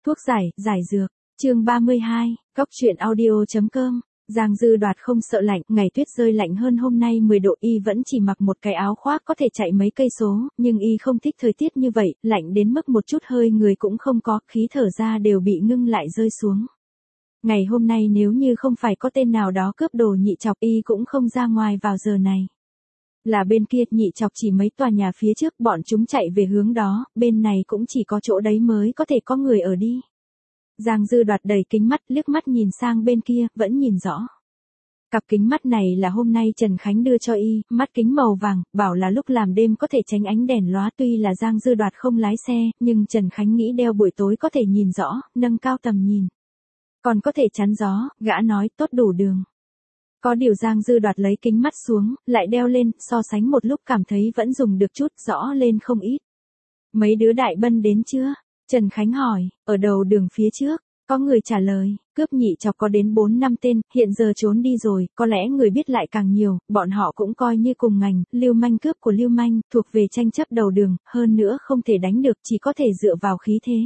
Thuốc giải, giải dược. Chương 32, Góc truyện audio.com. Giang Dư Đoạt không sợ lạnh, ngày tuyết rơi lạnh hơn hôm nay 10 độ, y vẫn chỉ mặc một cái áo khoác có thể chạy mấy cây số, nhưng y không thích thời tiết như vậy, lạnh đến mức một chút hơi người cũng không có, khí thở ra đều bị ngưng lại rơi xuống. Ngày hôm nay nếu như không phải có tên nào đó cướp đồ Nhị Chọc, y cũng không ra ngoài vào giờ này. Là bên kia, Nhị Chọc chỉ mấy tòa nhà phía trước, bọn chúng chạy về hướng đó, bên này cũng chỉ có chỗ đấy mới có thể có người ở đi. Giang Dư Đoạt đẩy kính mắt, liếc mắt nhìn sang bên kia, vẫn nhìn rõ. Cặp kính mắt này là hôm nay Trần Khánh đưa cho y, mắt kính màu vàng, bảo là lúc làm đêm có thể tránh ánh đèn lóa. Tuy là Giang Dư Đoạt không lái xe, nhưng Trần Khánh nghĩ đeo buổi tối có thể nhìn rõ, nâng cao tầm nhìn. Còn có thể chắn gió, gã nói tốt đủ đường. Có điều Giang Dư Đoạt lấy kính mắt xuống, lại đeo lên, so sánh một lúc cảm thấy vẫn dùng được chút, rõ lên không ít. Mấy đứa đại bân đến chưa? Trần Khánh hỏi, ở đầu đường phía trước, có người trả lời, cướp Nhị Chọc có đến 4-5 tên, hiện giờ trốn đi rồi, có lẽ người biết lại càng nhiều, bọn họ cũng coi như cùng ngành, lưu manh cướp của lưu manh, thuộc về tranh chấp đầu đường, hơn nữa không thể đánh được, chỉ có thể dựa vào khí thế.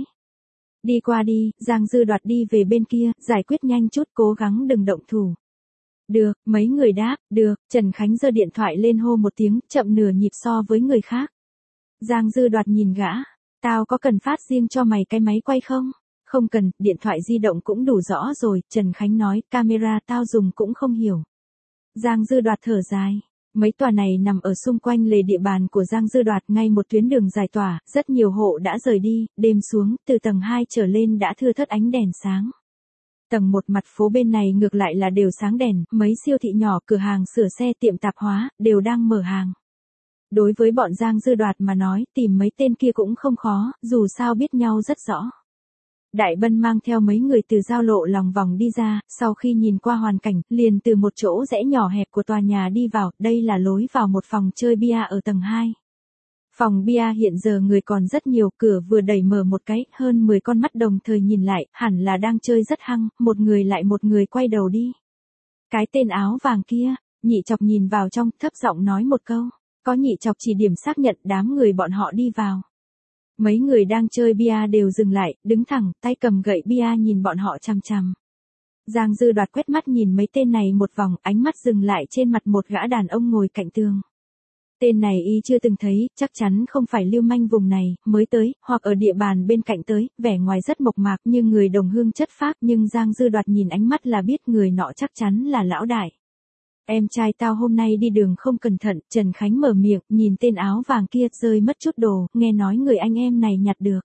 Đi qua đi, Giang Dư Đoạt đi về bên kia, giải quyết nhanh chút, cố gắng đừng động thủ. Được, mấy người đáp, được, Trần Khánh giơ điện thoại lên hô một tiếng, chậm nửa nhịp so với người khác. Giang Dư Đoạt nhìn gã. Tao có cần phát riêng cho mày cái máy quay không? Không cần, điện thoại di động cũng đủ rõ rồi, Trần Khánh nói, camera tao dùng cũng không hiểu. Giang Dư Đoạt thở dài. Mấy tòa này nằm ở xung quanh lề địa bàn của Giang Dư Đoạt, ngay một tuyến đường giải tỏa, rất nhiều hộ đã rời đi, đêm xuống, từ tầng 2 trở lên đã thưa thớt ánh đèn sáng. Tầng 1 mặt phố bên này ngược lại là đều sáng đèn, mấy siêu thị nhỏ, cửa hàng sửa xe, tiệm tạp hóa, đều đang mở hàng. Đối với bọn Giang Dư Đoạt mà nói, tìm mấy tên kia cũng không khó, dù sao biết nhau rất rõ. Đại Bân mang theo mấy người từ giao lộ lòng vòng đi ra, sau khi nhìn qua hoàn cảnh, liền từ một chỗ rẽ nhỏ hẹp của tòa nhà đi vào, đây là lối vào một phòng chơi bia ở tầng 2. Phòng bia hiện giờ người còn rất nhiều, cửa vừa đẩy mở một cái, hơn 10 con mắt đồng thời nhìn lại, hẳn là đang chơi rất hăng, một người lại một người quay đầu đi. Cái tên áo vàng kia, Nhị Chọc nhìn vào trong, thấp giọng nói một câu. Có Nhị Chọc chỉ điểm xác nhận, đám người bọn họ đi vào. Mấy người đang chơi bia đều dừng lại, đứng thẳng, tay cầm gậy bia nhìn bọn họ chằm chằm. Giang Dư Đoạt quét mắt nhìn mấy tên này một vòng, ánh mắt dừng lại trên mặt một gã đàn ông ngồi cạnh tường. Tên này y chưa từng thấy, chắc chắn không phải lưu manh vùng này, mới tới, hoặc ở địa bàn bên cạnh tới, vẻ ngoài rất mộc mạc như người đồng hương chất phác, nhưng Giang Dư Đoạt nhìn ánh mắt là biết người nọ chắc chắn là lão đại. Em trai tao hôm nay đi đường không cẩn thận, Trần Khánh mở miệng, nhìn tên áo vàng kia rơi mất chút đồ, nghe nói người anh em này nhặt được.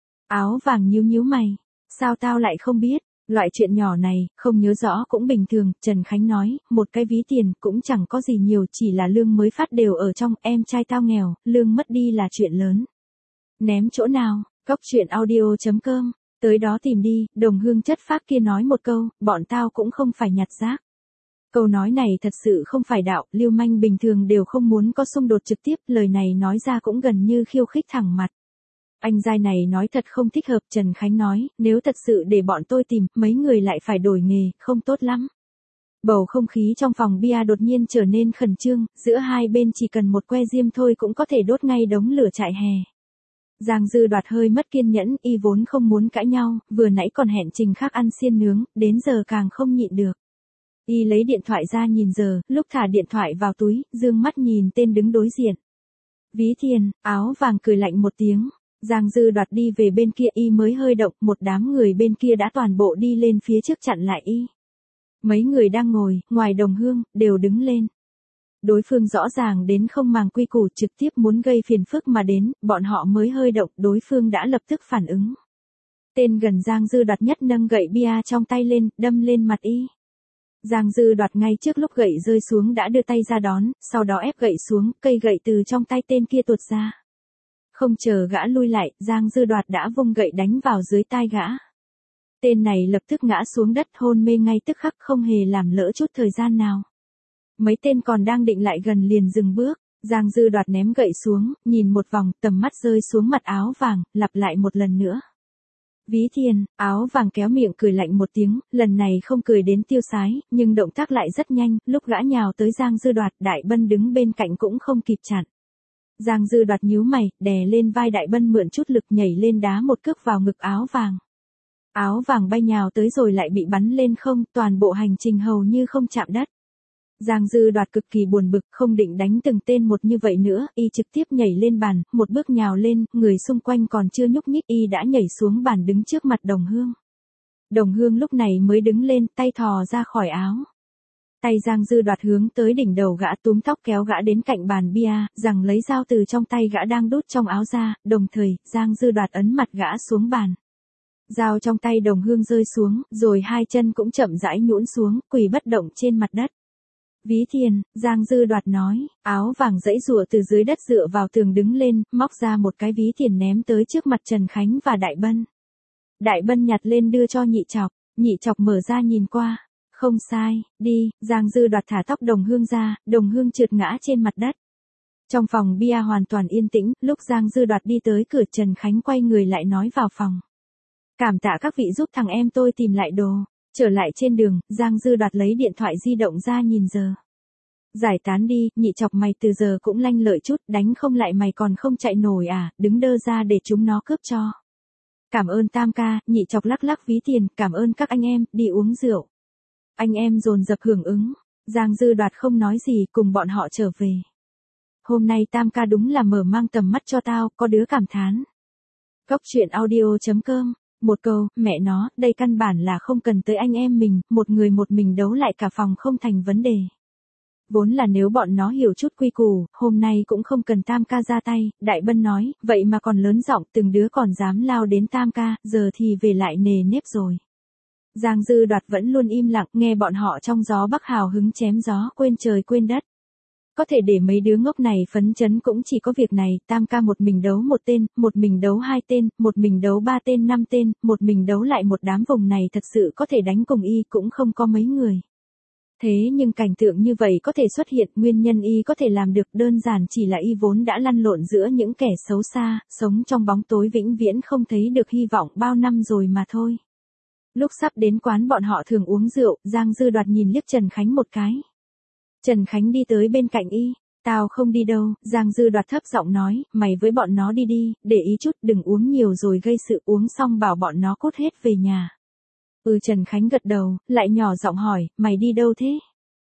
Áo vàng nhíu nhíu mày, sao tao lại không biết, loại chuyện nhỏ này, không nhớ rõ cũng bình thường, Trần Khánh nói, một cái ví tiền cũng chẳng có gì nhiều, chỉ là lương mới phát đều ở trong, em trai tao nghèo, lương mất đi là chuyện lớn. Ném chỗ nào, Góc truyện audio.com, tới đó tìm đi, đồng hương chất phác kia nói một câu, bọn tao cũng không phải nhặt rác. Câu nói này thật sự không phải đạo, lưu manh bình thường đều không muốn có xung đột trực tiếp, lời này nói ra cũng gần như khiêu khích thẳng mặt. Anh giai này nói thật không thích hợp, Trần Khánh nói, nếu thật sự để bọn tôi tìm, mấy người lại phải đổi nghề, không tốt lắm. Bầu không khí trong phòng bia đột nhiên trở nên khẩn trương, giữa hai bên chỉ cần một que diêm thôi cũng có thể đốt ngay đống lửa trại hè. Giang Dư Đoạt hơi mất kiên nhẫn, y vốn không muốn cãi nhau, vừa nãy còn hẹn Trình khác ăn xiên nướng, đến giờ càng không nhịn được. Y lấy điện thoại ra nhìn giờ, lúc thả điện thoại vào túi, dương mắt nhìn tên đứng đối diện. Ví tiền, áo vàng cười lạnh một tiếng. Giang Dư Đoạt đi về bên kia, y mới hơi động, một đám người bên kia đã toàn bộ đi lên phía trước chặn lại y. Mấy người đang ngồi, ngoài đồng hương, đều đứng lên. Đối phương rõ ràng đến không màng quy củ, trực tiếp muốn gây phiền phức mà đến, bọn họ mới hơi động, đối phương đã lập tức phản ứng. Tên gần Giang Dư Đoạt nhất nâng gậy bia trong tay lên, đâm lên mặt y. Giang Dư Đoạt ngay trước lúc gậy rơi xuống đã đưa tay ra đón, sau đó ép gậy xuống, cây gậy từ trong tay tên kia tuột ra. Không chờ gã lui lại, Giang Dư Đoạt đã vung gậy đánh vào dưới tai gã. Tên này lập tức ngã xuống đất hôn mê ngay tức khắc, không hề làm lỡ chút thời gian nào. Mấy tên còn đang định lại gần liền dừng bước, Giang Dư Đoạt ném gậy xuống, nhìn một vòng, tầm mắt rơi xuống mặt áo vàng, lặp lại một lần nữa. Ví tiền, áo vàng kéo miệng cười lạnh một tiếng, lần này không cười đến tiêu sái, nhưng động tác lại rất nhanh, lúc gã nhào tới Giang Dư Đoạt, Đại Bân đứng bên cạnh cũng không kịp chặn. Giang Dư Đoạt nhíu mày, đè lên vai Đại Bân mượn chút lực nhảy lên đá một cước vào ngực áo vàng. Áo vàng bay nhào tới rồi lại bị bắn lên không, toàn bộ hành trình hầu như không chạm đất. Giang Dư Đoạt cực kỳ buồn bực, không định đánh từng tên một như vậy nữa, y trực tiếp nhảy lên bàn, một bước nhào lên, người xung quanh còn chưa nhúc nhích y đã nhảy xuống bàn đứng trước mặt Đồng Hương. Đồng Hương lúc này mới đứng lên, tay thò ra khỏi áo. Tay Giang Dư Đoạt hướng tới đỉnh đầu gã, túm tóc kéo gã đến cạnh bàn bia, rằng lấy dao từ trong tay gã đang đút trong áo ra, đồng thời, Giang Dư Đoạt ấn mặt gã xuống bàn. Dao trong tay Đồng Hương rơi xuống, rồi hai chân cũng chậm rãi nhũn xuống, quỳ bất động trên mặt đất. Ví tiền, Giang Dư Đoạt nói, áo vàng giãy giụa từ dưới đất dựa vào tường đứng lên, móc ra một cái ví tiền ném tới trước mặt Trần Khánh và Đại Bân. Đại Bân nhặt lên đưa cho Nhị Chọc mở ra nhìn qua. Không sai, đi, Giang Dư Đoạt thả tóc Đồng Hương ra, Đồng Hương trượt ngã trên mặt đất. Trong phòng bia hoàn toàn yên tĩnh, lúc Giang Dư Đoạt đi tới cửa Trần Khánh quay người lại nói vào phòng. Cảm tạ các vị giúp thằng em tôi tìm lại đồ. Trở lại trên đường, Giang Dư Đoạt lấy điện thoại di động ra nhìn giờ. Giải tán đi, Nhị Chọc mày từ giờ cũng lanh lợi chút, đánh không lại mày còn không chạy nổi à, đứng đơ ra để chúng nó cướp cho. Cảm ơn Tam ca, Nhị Chọc lắc lắc ví tiền, cảm ơn các anh em, đi uống rượu. Anh em dồn dập hưởng ứng, Giang Dư Đoạt không nói gì cùng bọn họ trở về. Hôm nay Tam ca đúng là mở mang tầm mắt cho tao, có đứa cảm thán. Cốc truyện audio.com. Một câu, mẹ nó, đây căn bản là không cần tới anh em mình, một người một mình đấu lại cả phòng không thành vấn đề. Vốn là nếu bọn nó hiểu chút quy củ, hôm nay cũng không cần Tam ca ra tay, Đại Bân nói, vậy mà còn lớn giọng, từng đứa còn dám lao đến Tam ca, giờ thì về lại nề nếp rồi. Giang Dư Đoạt vẫn luôn im lặng, nghe bọn họ trong gió bắc hào hứng chém gió, quên trời quên đất. Có thể để mấy đứa ngốc này phấn chấn cũng chỉ có việc này, Tam ca một mình đấu một tên, một mình đấu hai tên, một mình đấu ba tên năm tên, một mình đấu lại một đám vùng này thật sự có thể đánh cùng y cũng không có mấy người. Thế nhưng cảnh tượng như vậy có thể xuất hiện, nguyên nhân y có thể làm được đơn giản chỉ là y vốn đã lăn lộn giữa những kẻ xấu xa, sống trong bóng tối vĩnh viễn không thấy được hy vọng bao năm rồi mà thôi. Lúc sắp đến quán bọn họ thường uống rượu, Giang Dư Đoạt nhìn liếc Trần Khánh một cái. Trần Khánh đi tới bên cạnh y, tao không đi đâu, Giang Dư Đoạt thấp giọng nói, mày với bọn nó đi đi, để ý chút đừng uống nhiều rồi gây sự, uống xong bảo bọn nó cút hết về nhà. Trần Khánh gật đầu, lại nhỏ giọng hỏi, mày đi đâu thế?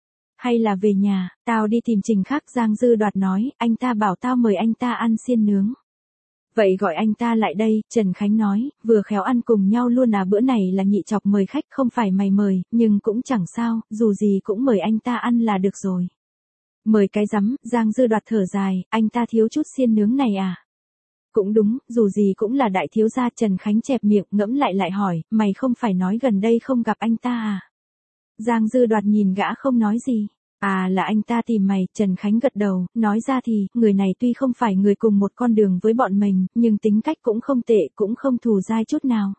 Hay là về nhà, tao đi tìm Trình Khắc. Giang Dư Đoạt nói, anh ta bảo tao mời anh ta ăn xiên nướng. Vậy gọi anh ta lại đây, Trần Khánh nói, vừa khéo ăn cùng nhau luôn à, bữa này là Nhị Chọc mời khách không phải mày mời, nhưng cũng chẳng sao, dù gì cũng mời anh ta ăn là được rồi. Mời cái rắm, Giang Dư Đoạt thở dài, anh ta thiếu chút xiên nướng này à? Cũng đúng, dù gì cũng là đại thiếu gia. Trần Khánh chẹp miệng ngẫm lại hỏi, mày không phải nói gần đây không gặp anh ta à? Giang Dư Đoạt nhìn gã không nói gì. À là anh ta tìm mày, Trần Khánh gật đầu, nói ra thì, người này tuy không phải người cùng một con đường với bọn mình, nhưng tính cách cũng không tệ, cũng không thù dai chút nào.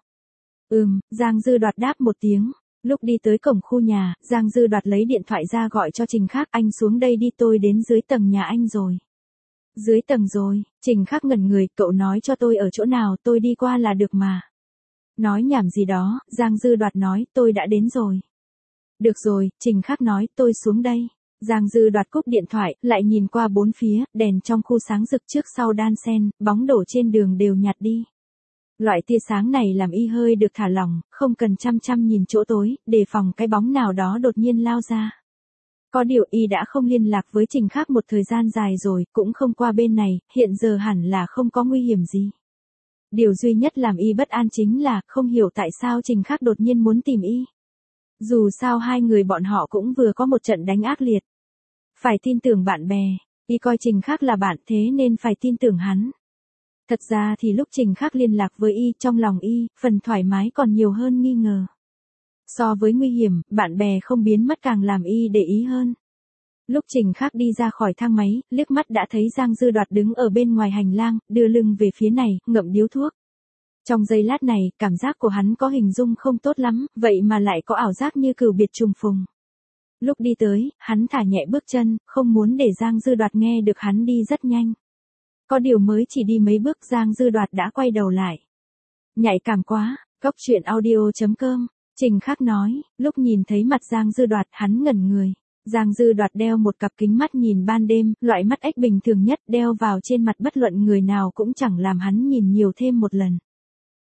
Giang Dư Đoạt đáp một tiếng. Lúc đi tới cổng khu nhà, Giang Dư Đoạt lấy điện thoại ra gọi cho Trình Khắc, anh xuống đây đi, tôi đến dưới tầng nhà anh rồi. Dưới tầng rồi, Trình Khắc ngẩn người, cậu nói cho tôi ở chỗ nào, tôi đi qua là được mà. Nói nhảm gì đó, Giang Dư Đoạt nói, tôi đã đến rồi. Được rồi, Trình Khắc nói, tôi xuống đây. Giang Dư Đoạt cúp điện thoại, lại nhìn qua bốn phía, đèn trong khu sáng rực trước sau đan xen, bóng đổ trên đường đều nhạt đi. Loại tia sáng này làm y hơi được thả lỏng, không cần chăm chăm nhìn chỗ tối, đề phòng cái bóng nào đó đột nhiên lao ra. Có điều y đã không liên lạc với Trình Khắc một thời gian dài rồi, cũng không qua bên này, hiện giờ hẳn là không có nguy hiểm gì. Điều duy nhất làm y bất an chính là, không hiểu tại sao Trình Khắc đột nhiên muốn tìm y. Dù sao hai người bọn họ cũng vừa có một trận đánh ác liệt. Phải tin tưởng bạn bè, y coi Trình Khắc là bạn thế nên phải tin tưởng hắn. Thật ra thì lúc Trình Khắc liên lạc với y, trong lòng y, phần thoải mái còn nhiều hơn nghi ngờ. So với nguy hiểm, bạn bè không biến mất càng làm y để ý hơn. Lúc Trình Khắc đi ra khỏi thang máy, liếc mắt đã thấy Giang Dư Đoạt đứng ở bên ngoài hành lang, đưa lưng về phía này, ngậm điếu thuốc. Trong giây lát này, cảm giác của hắn có hình dung không tốt lắm, vậy mà lại có ảo giác như cừu biệt trùng phùng. Lúc đi tới, hắn thả nhẹ bước chân, không muốn để Giang Dư Đoạt nghe được hắn đi rất nhanh. Có điều mới chỉ đi mấy bước Giang Dư Đoạt đã quay đầu lại. Nhạy cảm quá, cốc truyện audio.com, Trình Khắc nói, lúc nhìn thấy mặt Giang Dư Đoạt hắn ngẩn người. Giang Dư Đoạt đeo một cặp kính mắt nhìn ban đêm, loại mắt ếch bình thường nhất đeo vào trên mặt bất luận người nào cũng chẳng làm hắn nhìn nhiều thêm một lần.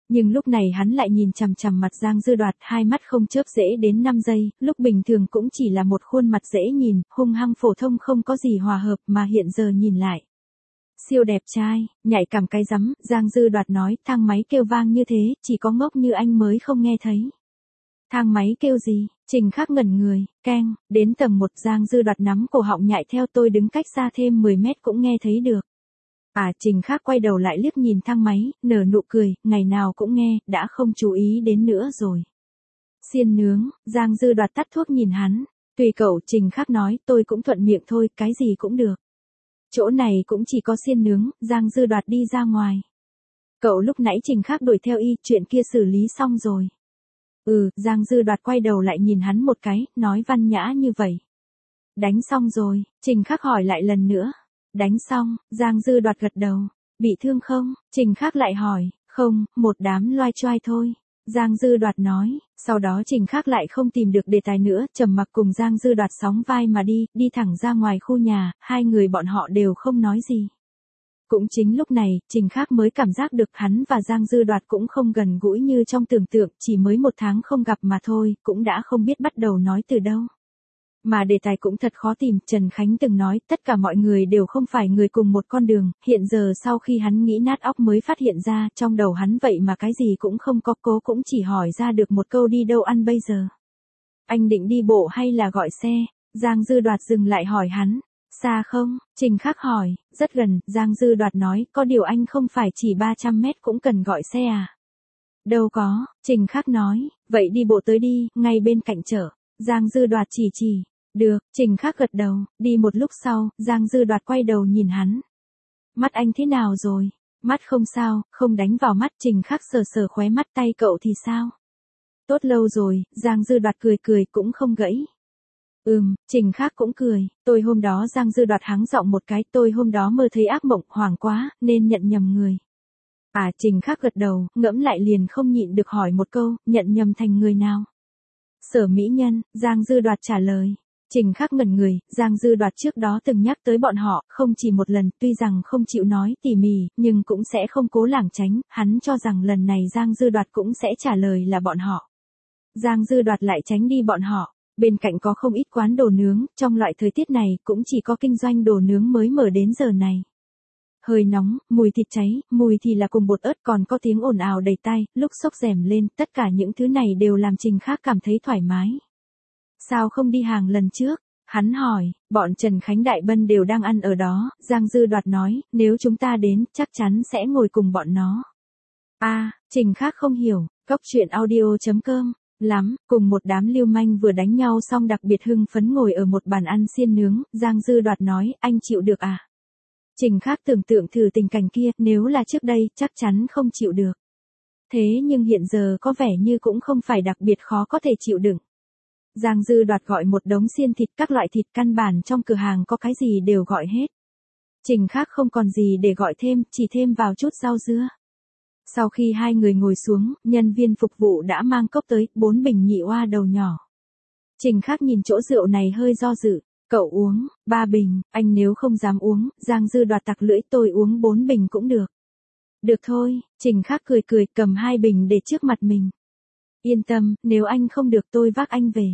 Nhưng lúc này hắn lại nhìn chằm chằm mặt Giang Dư Đoạt, hai mắt không chớp dễ đến 5 giây, lúc bình thường cũng chỉ là một khuôn mặt dễ nhìn, hung hăng phổ thông không có gì hòa hợp mà hiện giờ nhìn lại. Siêu đẹp trai, nhạy cảm cái rắm, Giang Dư Đoạt nói, thang máy kêu vang như thế, chỉ có ngốc như anh mới không nghe thấy. Thang máy kêu gì? Trình Khắc ngẩn người, keng, đến tầng 1 Giang Dư Đoạt nắm cổ họng nhại theo tôi đứng cách xa thêm 10 mét cũng nghe thấy được. Trình Khắc quay đầu lại liếc nhìn thang máy, nở nụ cười, ngày nào cũng nghe, đã không chú ý đến nữa rồi. Xiên nướng, Giang Dư Đoạt tắt thuốc nhìn hắn, tùy cậu, Trình Khắc nói, tôi cũng thuận miệng thôi, cái gì cũng được. Chỗ này cũng chỉ có xiên nướng, Giang Dư Đoạt đi ra ngoài. Cậu lúc nãy Trình Khắc đuổi theo y, chuyện kia xử lý xong rồi. Giang Dư Đoạt quay đầu lại nhìn hắn một cái, nói văn nhã như vậy. Đánh xong rồi, Trình Khắc hỏi lại lần nữa. Đánh xong, Giang Dư Đoạt gật đầu. Bị thương không? Trình Khắc lại hỏi. Không, một đám loai choai thôi. Giang Dư Đoạt nói. Sau đó Trình Khắc lại không tìm được đề tài nữa, trầm mặc cùng Giang Dư Đoạt sóng vai mà đi thẳng ra ngoài khu nhà, hai người bọn họ đều không nói gì. Cũng chính lúc này, Trình Khắc mới cảm giác được hắn và Giang Dư Đoạt cũng không gần gũi như trong tưởng tượng, chỉ mới 1 tháng không gặp mà thôi, cũng đã không biết bắt đầu nói từ đâu. Mà đề tài cũng thật khó tìm, Trần Khánh từng nói, tất cả mọi người đều không phải người cùng một con đường, hiện giờ sau khi hắn nghĩ nát óc mới phát hiện ra, trong đầu hắn vậy mà cái gì cũng không có, cố cũng chỉ hỏi ra được một câu đi đâu ăn bây giờ. Anh định đi bộ hay là gọi xe? Giang Dư Đoạt dừng lại hỏi hắn. Xa không? Trình Khắc hỏi. Rất gần, Giang Dư Đoạt nói, có điều anh không phải chỉ 300 mét cũng cần gọi xe à? Đâu có, Trình Khắc nói, vậy đi bộ tới đi, ngay bên cạnh chợ. Giang Dư Đoạt chỉ. Được, Trình Khắc gật đầu, đi một lúc sau, Giang Dư Đoạt quay đầu nhìn hắn. Mắt anh thế nào rồi? Mắt không sao, không đánh vào mắt. Trình Khắc sờ khóe mắt. Tay cậu thì sao? Tốt lâu rồi, Giang Dư Đoạt cười cũng không gãy. Trình Khắc cũng cười, tôi hôm đó Giang Dư Đoạt hắng giọng một cái, tôi hôm đó mơ thấy ác mộng, hoảng quá, nên nhận nhầm người. Trình Khắc gật đầu, ngẫm lại liền không nhịn được hỏi một câu, nhận nhầm thành người nào? Sở mỹ nhân, Giang Dư Đoạt trả lời. Trình Khắc ngẩn người, Giang Dư Đoạt trước đó từng nhắc tới bọn họ, không chỉ một lần, tuy rằng không chịu nói tỉ mỉ, nhưng cũng sẽ không cố lảng tránh, hắn cho rằng lần này Giang Dư Đoạt cũng sẽ trả lời là bọn họ. Giang Dư Đoạt lại tránh đi bọn họ. Bên cạnh có không ít quán đồ nướng, trong loại thời tiết này cũng chỉ có kinh doanh đồ nướng mới mở đến giờ này. Hơi nóng, mùi thịt cháy, mùi thì là cùng bột ớt, còn có tiếng ồn ào đầy tai, lúc xốc rèm lên, tất cả những thứ này đều làm Trình Khắc cảm thấy thoải mái. Sao không đi hàng lần trước? Hắn hỏi, bọn Trần Khánh Đại Bân đều đang ăn ở đó, Giang Dư Đoạt nói, nếu chúng ta đến, chắc chắn sẽ ngồi cùng bọn nó. Trình Khắc không hiểu, coctruyện.audio.com. Lắm, cùng một đám lưu manh vừa đánh nhau xong đặc biệt hưng phấn ngồi ở một bàn ăn xiên nướng, Giang Dư Đoạt nói, anh chịu được à? Trình Khắc tưởng tượng thử tình cảnh kia, nếu là trước đây, chắc chắn không chịu được. Thế nhưng hiện giờ có vẻ như cũng không phải đặc biệt khó có thể chịu đựng. Giang Dư Đoạt gọi một đống xiên thịt, các loại thịt căn bản trong cửa hàng có cái gì đều gọi hết. Trình Khắc không còn gì để gọi thêm, chỉ thêm vào chút rau dưa. Sau khi hai người ngồi xuống, nhân viên phục vụ đã mang cốc tới, 4 bình nhị oa đầu nhỏ. Trình Khắc nhìn chỗ rượu này hơi do dự. Cậu uống, 3 bình, anh nếu không dám uống, Giang Dư Đoạt tặc lưỡi, tôi uống 4 bình cũng được. Được thôi, Trình Khắc cười cầm 2 bình để trước mặt mình. Yên tâm, nếu anh không được tôi vác anh về.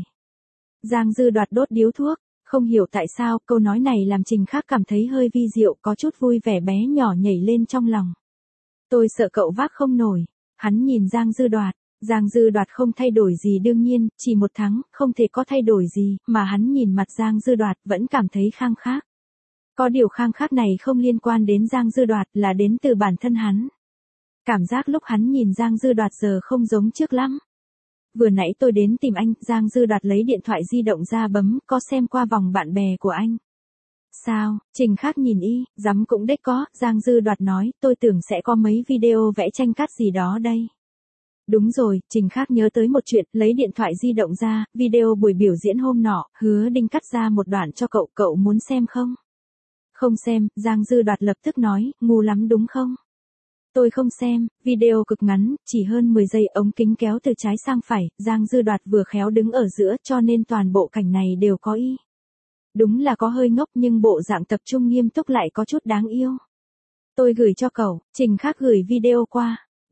Giang Dư Đoạt đốt điếu thuốc, không hiểu tại sao, câu nói này làm Trình Khắc cảm thấy hơi vi diệu, có chút vui vẻ bé nhỏ nhảy lên trong lòng. Tôi sợ cậu vác không nổi. Hắn nhìn Giang Dư Đoạt. Giang Dư Đoạt không thay đổi gì đương nhiên, chỉ 1 tháng, không thể có thay đổi gì, mà hắn nhìn mặt Giang Dư Đoạt vẫn cảm thấy khang khác. Có điều khang khác này không liên quan đến Giang Dư Đoạt là đến từ bản thân hắn. Cảm giác lúc hắn nhìn Giang Dư Đoạt giờ không giống trước lắm. Vừa nãy tôi đến tìm anh, Giang Dư Đoạt lấy điện thoại di động ra bấm, có xem qua vòng bạn bè của anh. Sao? Trình Khắc nhìn y, dám cũng đếch có, Giang Dư Đoạt nói, tôi tưởng sẽ có mấy video vẽ tranh cắt gì đó đây. Đúng rồi, Trình Khắc nhớ tới một chuyện, lấy điện thoại di động ra, video buổi biểu diễn hôm nọ, Hứa Đinh cắt ra một đoạn cho cậu muốn xem không? Không xem, Giang Dư Đoạt lập tức nói, ngu lắm đúng không? Tôi không xem, video cực ngắn, chỉ hơn 10 giây, ống kính kéo từ trái sang phải, Giang Dư Đoạt vừa khéo đứng ở giữa cho nên toàn bộ cảnh này đều có y. Đúng là có hơi ngốc nhưng bộ dạng tập trung nghiêm túc lại có chút đáng yêu. Tôi gửi cho cậu, Trình Khắc gửi video qua.